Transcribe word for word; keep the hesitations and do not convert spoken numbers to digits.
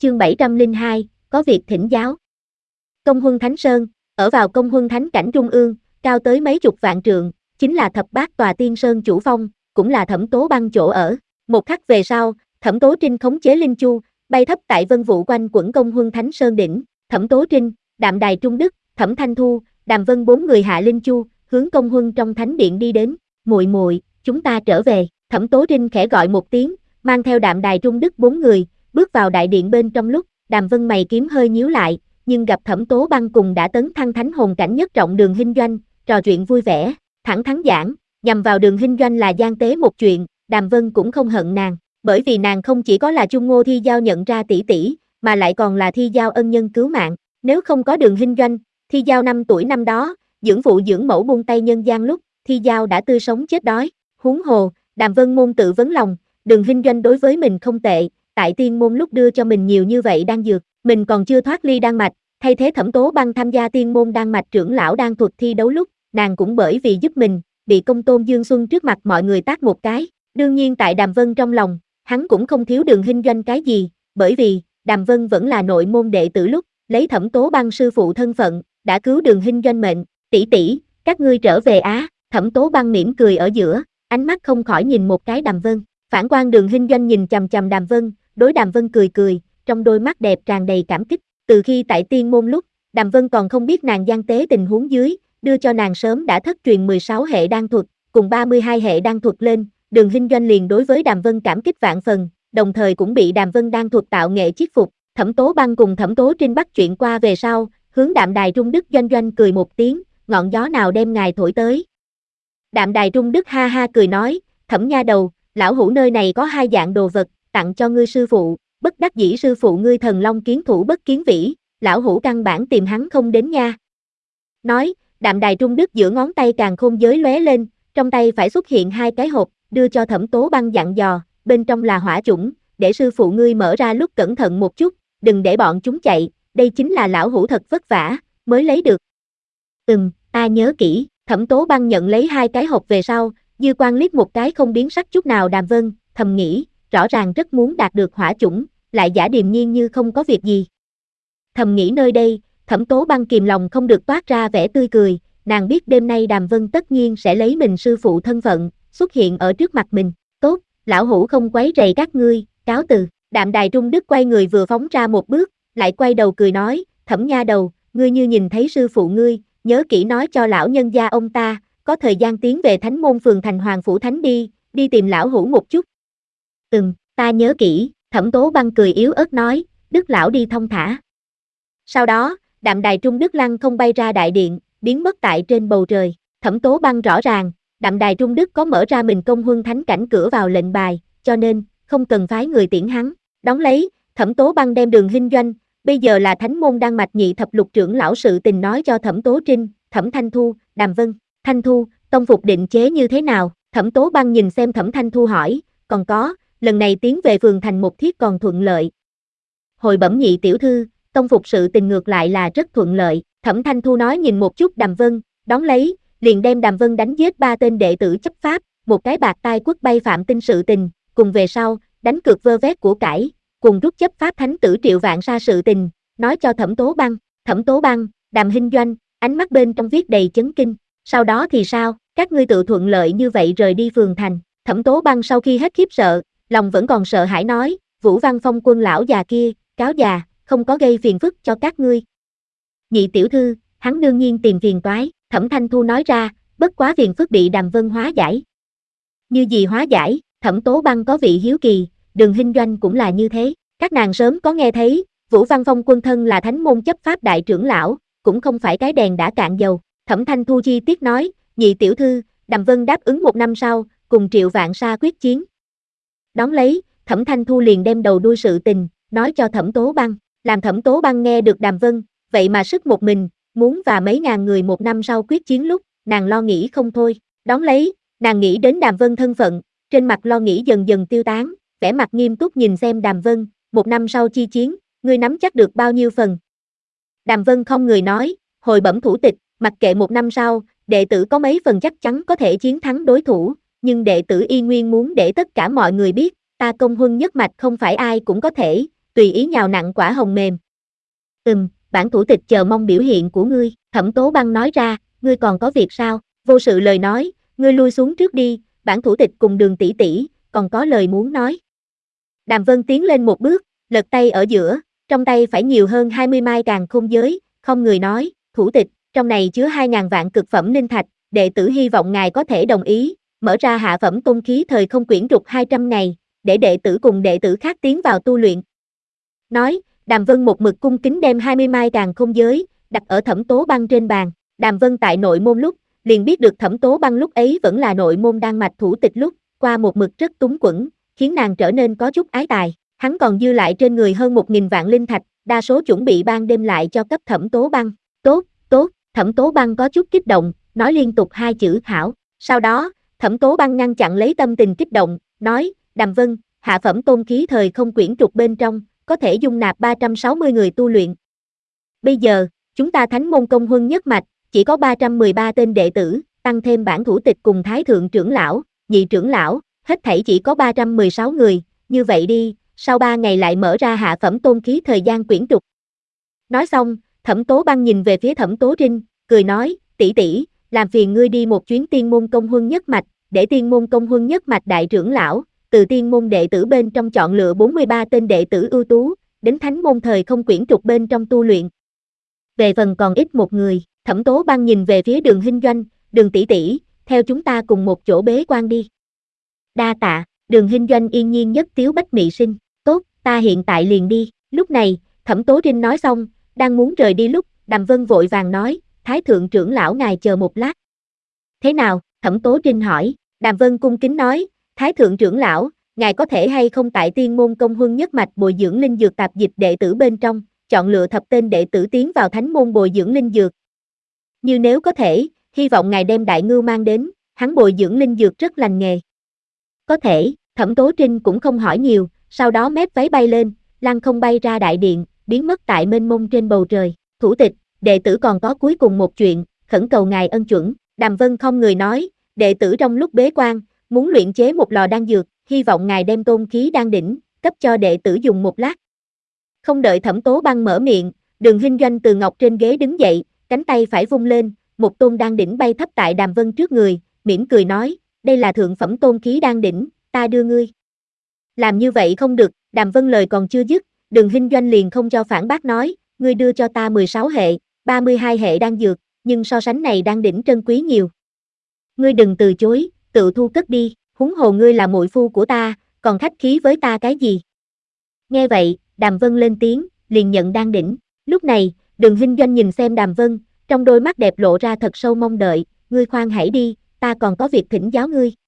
chương bảy trăm lẻ hai, có việc thỉnh giáo. Công Huân Thánh Sơn, ở vào Công Huân Thánh cảnh trung ương, cao tới mấy chục vạn trượng, chính là thập bát tòa tiên sơn chủ phong, cũng là Thẩm Tố Băng chỗ ở. Một khắc về sau, Thẩm Tố Trinh khống chế linh chu, bay thấp tại vân vụ quanh quẩn Công Huân Thánh Sơn đỉnh. Thẩm Tố Trinh, Đạm Đài Trung Đức, Thẩm Thanh Thu, Đàm Vân bốn người hạ linh chu, hướng Công Huân trong thánh điện đi đến. Muội muội, chúng ta trở về. Thẩm Tố Trinh khẽ gọi một tiếng, mang theo Đạm Đài Trung Đức bốn người, bước vào đại điện bên trong lúc, Đàm Vân mày kiếm hơi nhíu lại, nhưng gặp Thẩm Tố Băng cùng đã tấn thăng thánh hồn cảnh nhất trọng Đường Hinh Doanh, trò chuyện vui vẻ, thẳng thắn giảng, nhằm vào Đường Hinh Doanh là gian tế một chuyện, Đàm Vân cũng không hận nàng, bởi vì nàng không chỉ có là Chung Ngô Thi Giao nhận ra tỷ tỷ, mà lại còn là Thi Giao ân nhân cứu mạng, nếu không có Đường Hinh Doanh, Thi Giao năm tuổi năm đó, dưỡng phụ dưỡng mẫu buông tay nhân gian lúc, Thi Giao đã tươi sống chết đói, huống hồ, Đàm Vân môn tự vấn lòng, Đường Hinh Doanh đối với mình không tệ, tại tiên môn lúc đưa cho mình nhiều như vậy đan dược, mình còn chưa thoát ly đan mạch, thay thế Thẩm Tố Băng tham gia tiên môn đan mạch trưởng lão đan thuật thi đấu lúc, nàng cũng bởi vì giúp mình, bị công tôn Dương Xuân trước mặt mọi người tát một cái, đương nhiên tại Đàm Vân trong lòng, hắn cũng không thiếu Đường Hinh Doanh cái gì, bởi vì, Đàm Vân vẫn là nội môn đệ tử lúc, lấy Thẩm Tố Băng sư phụ thân phận, đã cứu Đường Hinh Doanh mệnh, tỷ tỷ, các ngươi trở về á, Thẩm Tố Băng mỉm cười ở giữa, ánh mắt không khỏi nhìn một cái Đàm Vân, phản quan Đường Hinh Doanh nhìn chằm chằm Đàm Vân, đối Đàm Vân cười cười, trong đôi mắt đẹp tràn đầy cảm kích, từ khi tại tiên môn lúc, Đàm Vân còn không biết nàng gian tế tình huống dưới, đưa cho nàng sớm đã thất truyền mười sáu hệ đan thuật, cùng ba mươi hai hệ đan thuật lên, Đường Hinh Doanh liền đối với Đàm Vân cảm kích vạn phần, đồng thời cũng bị Đàm Vân đan thuật tạo nghệ chiết phục, Thẩm Tố Băng cùng Thẩm Tố Trinh bắt chuyện qua về sau, hướng Đạm Đài Trung Đức doanh doanh cười một tiếng, ngọn gió nào đem ngài thổi tới. Đạm Đài Trung Đức ha ha cười nói, Thẩm nha đầu, lão hữu nơi này có hai dạng đồ vật, tặng cho ngươi sư phụ, bất đắc dĩ sư phụ ngươi thần long kiến thủ bất kiến vĩ, lão hữu căn bản tìm hắn không đến nha. Nói, Đạm Đài Trung Đức giữa ngón tay càng khôn giới lóe lên, trong tay phải xuất hiện hai cái hộp, đưa cho Thẩm Tố Băng dặn dò, bên trong là hỏa chủng, để sư phụ ngươi mở ra lúc cẩn thận một chút, đừng để bọn chúng chạy, đây chính là lão hữu thật vất vả, mới lấy được. Ừm, ta nhớ kỹ, Thẩm Tố Băng nhận lấy hai cái hộp về sau, dư quan liếc một cái không biến sắc chút nào Đàm Vân, thầm nghĩ, rõ ràng rất muốn đạt được hỏa chủng, lại giả điềm nhiên như không có việc gì. Thầm nghĩ nơi đây, Thẩm Tố Băng kìm lòng không được toát ra vẻ tươi cười, nàng biết đêm nay Đàm Vân tất nhiên sẽ lấy mình sư phụ thân phận, xuất hiện ở trước mặt mình, tốt, lão hữu không quấy rầy các ngươi, cáo từ, Đạm Đài Trung Đức quay người vừa phóng ra một bước, lại quay đầu cười nói, Thẩm nha đầu, ngươi như nhìn thấy sư phụ ngươi, nhớ kỹ nói cho lão nhân gia ông ta, có thời gian tiến về Thánh môn phường thành Hoàng Phủ Thánh đi, đi tìm lão hữu một chút. Ừm, ta nhớ kỹ, Thẩm Tố Băng cười yếu ớt nói, Đức lão đi thông thả. Sau đó, Đạm Đài Trung Đức lăng không bay ra đại điện, biến mất tại trên bầu trời, Thẩm Tố Băng rõ ràng, Đạm Đài Trung Đức có mở ra mình Công Huân Thánh cảnh cửa vào lệnh bài, cho nên, không cần phái người tiễn hắn, đón lấy, Thẩm Tố Băng đem Đường Hinh Doanh, bây giờ là Thánh môn đan mạch nhị thập lục trưởng lão sự tình nói cho Thẩm Tố Trinh, Thẩm Thanh Thu, Đàm Vân, Thanh Thu, tông phục định chế như thế nào, Thẩm Tố Băng nhìn xem Thẩm Thanh Thu hỏi, còn có, lần này tiến về phường thành một thiết còn thuận lợi. Hồi bẩm nhị tiểu thư, tông phục sự tình ngược lại là rất thuận lợi, Thẩm Thanh Thu nói nhìn một chút Đàm Vân, đón lấy, liền đem Đàm Vân đánh giết ba tên đệ tử chấp pháp, một cái bạc tai quất bay phạm tinh sự tình, cùng về sau, đánh cược vơ vét của cải, cùng rút chấp pháp thánh tử Triệu Vạn Sa sự tình, nói cho Thẩm Tố Băng, Thẩm Tố Băng, Đàm Hinh Doanh, ánh mắt bên trong viết đầy chấn kinh, sau đó thì sao, các ngươi tự thuận lợi như vậy rời đi phường thành, Thẩm Tố Băng sau khi hết khiếp sợ, lòng vẫn còn sợ hãi nói, Vũ Văn Phong quân lão già kia, cáo già, không có gây phiền phức cho các ngươi. Nhị tiểu thư, hắn đương nhiên tìm phiền toái, Thẩm Thanh Thu nói ra, bất quá phiền phức bị Đàm Vân hóa giải. Như gì hóa giải, Thẩm Tố Băng có vị hiếu kỳ, Đường Hinh Doanh cũng là như thế, các nàng sớm có nghe thấy, Vũ Văn Phong quân thân là thánh môn chấp pháp đại trưởng lão, cũng không phải cái đèn đã cạn dầu, Thẩm Thanh Thu chi tiết nói, nhị tiểu thư, Đàm Vân đáp ứng một năm sau, cùng Triệu Vạn Sa quyết chiến. Đón lấy, Thẩm Thanh Thu liền đem đầu đuôi sự tình, nói cho Thẩm Tố Băng, làm Thẩm Tố Băng nghe được Đàm Vân, vậy mà sức một mình, muốn và mấy ngàn người một năm sau quyết chiến lúc, nàng lo nghĩ không thôi, đón lấy, nàng nghĩ đến Đàm Vân thân phận, trên mặt lo nghĩ dần dần tiêu tán, vẻ mặt nghiêm túc nhìn xem Đàm Vân, một năm sau chi chiến, ngươi nắm chắc được bao nhiêu phần. Đàm Vân không người nói, hồi bẩm thủ tịch, mặc kệ một năm sau, đệ tử có mấy phần chắc chắn có thể chiến thắng đối thủ, nhưng đệ tử y nguyên muốn để tất cả mọi người biết, ta Công Huân nhất mạch không phải ai cũng có thể, tùy ý nhào nặn quả hồng mềm. Ừm, bản thủ tịch chờ mong biểu hiện của ngươi, Thẩm Tố Băng nói ra, ngươi còn có việc sao? Vô sự lời nói, ngươi lui xuống trước đi, bản thủ tịch cùng Đường tỷ tỷ, còn có lời muốn nói. Đàm Vân tiến lên một bước, lật tay ở giữa, trong tay phải nhiều hơn hai mươi mai càn khôn giới, không người nói, thủ tịch, trong này chứa hai ngàn vạn cực phẩm linh thạch, đệ tử hy vọng ngài có thể đồng ý, mở ra hạ phẩm tôn khí thời không quyển trục hai trăm ngày, để đệ tử cùng đệ tử khác tiến vào tu luyện. Nói, Đàm Vân một mực cung kính đem hai mươi mai càn khôn giới, đặt ở Thẩm Tố Băng trên bàn. Đàm Vân tại nội môn lúc, liền biết được Thẩm Tố Băng lúc ấy vẫn là nội môn đan mạch thủ tịch lúc, qua một mực rất túng quẫn, khiến nàng trở nên có chút ái tài. Hắn còn dư lại trên người hơn một nghìn vạn linh thạch, đa số chuẩn bị ban đêm lại cho cấp Thẩm Tố Băng. Tốt, tốt, Thẩm Tố Băng có chút kích động, nói liên tục hai chữ hảo. Sau đó, Thẩm Tố Băng ngăn chặn lấy tâm tình kích động, nói, Đàm Vân, hạ phẩm tôn khí thời không quyển trục bên trong, có thể dung nạp ba trăm sáu mươi người tu luyện. Bây giờ, chúng ta thánh môn công huân nhất mạch, chỉ có ba trăm mười ba tên đệ tử, tăng thêm bản thủ tịch cùng thái thượng trưởng lão, nhị trưởng lão, hết thảy chỉ có ba trăm mười sáu người, như vậy đi, sau ba ngày lại mở ra hạ phẩm tôn khí thời gian quyển trục. Nói xong, Thẩm Tố Băng nhìn về phía Thẩm Tố Trinh, cười nói, tỷ tỷ, làm phiền ngươi đi một chuyến tiên môn công huân nhất mạch, để tiên môn công huân nhất mạch đại trưởng lão, từ tiên môn đệ tử bên trong chọn lựa bốn mươi ba tên đệ tử ưu tú, đến thánh môn thời không quyển trục bên trong tu luyện. Về phần còn ít một người, Thẩm Tố Băng nhìn về phía Đường Hinh Doanh, Đường tỷ tỷ, theo chúng ta cùng một chỗ bế quan đi. Đa tạ, Đường Hinh Doanh yên nhiên nhất tiếu bách mị sinh, tốt, ta hiện tại liền đi. Lúc này, Thẩm Tố Trinh nói xong, đang muốn rời đi lúc, Đàm Vân vội vàng nói, Thái thượng trưởng lão ngài chờ một lát. Thế nào? Thẩm Tố Trinh hỏi. Đàm Vân cung kính nói, Thái thượng trưởng lão, ngài có thể hay không tại tiên môn công huân nhất mạch bồi dưỡng linh dược tạp dịch đệ tử bên trong, chọn lựa thập tên đệ tử tiến vào thánh môn bồi dưỡng linh dược. Như nếu có thể, hy vọng ngài đem đại ngưu mang đến, hắn bồi dưỡng linh dược rất lành nghề. Có thể, Thẩm Tố Trinh cũng không hỏi nhiều, sau đó mép váy bay lên, lăng không bay ra đại điện, biến mất tại mênh mông trên bầu trời. Thủ tịch, đệ tử còn có cuối cùng một chuyện, khẩn cầu ngài ân chuẩn. Đàm Vân không người nói, đệ tử trong lúc bế quan, muốn luyện chế một lò đan dược, hy vọng ngài đem tôn khí đan đỉnh, cấp cho đệ tử dùng một lát. Không đợi Thẩm Tố Băng mở miệng, Đường Hinh Doanh từ ngọc trên ghế đứng dậy, cánh tay phải vung lên, một tôn đan đỉnh bay thấp tại Đàm Vân trước người, mỉm cười nói, đây là thượng phẩm tôn khí đan đỉnh, ta đưa ngươi. Làm như vậy không được, Đàm Vân lời còn chưa dứt, Đường Hinh Doanh liền không cho phản bác nói, ngươi đưa cho ta mười sáu hệ, ba mươi hai hệ đan dược, nhưng so sánh này đan đỉnh trân quý nhiều. Ngươi đừng từ chối, tự thu cất đi, huống hồ ngươi là muội phu của ta, còn khách khí với ta cái gì? Nghe vậy, Đàm Vân lên tiếng, liền nhận đan đỉnh. Lúc này, Đường Hinh Doanh nhìn xem Đàm Vân, trong đôi mắt đẹp lộ ra thật sâu mong đợi, ngươi khoan hãy đi, ta còn có việc thỉnh giáo ngươi.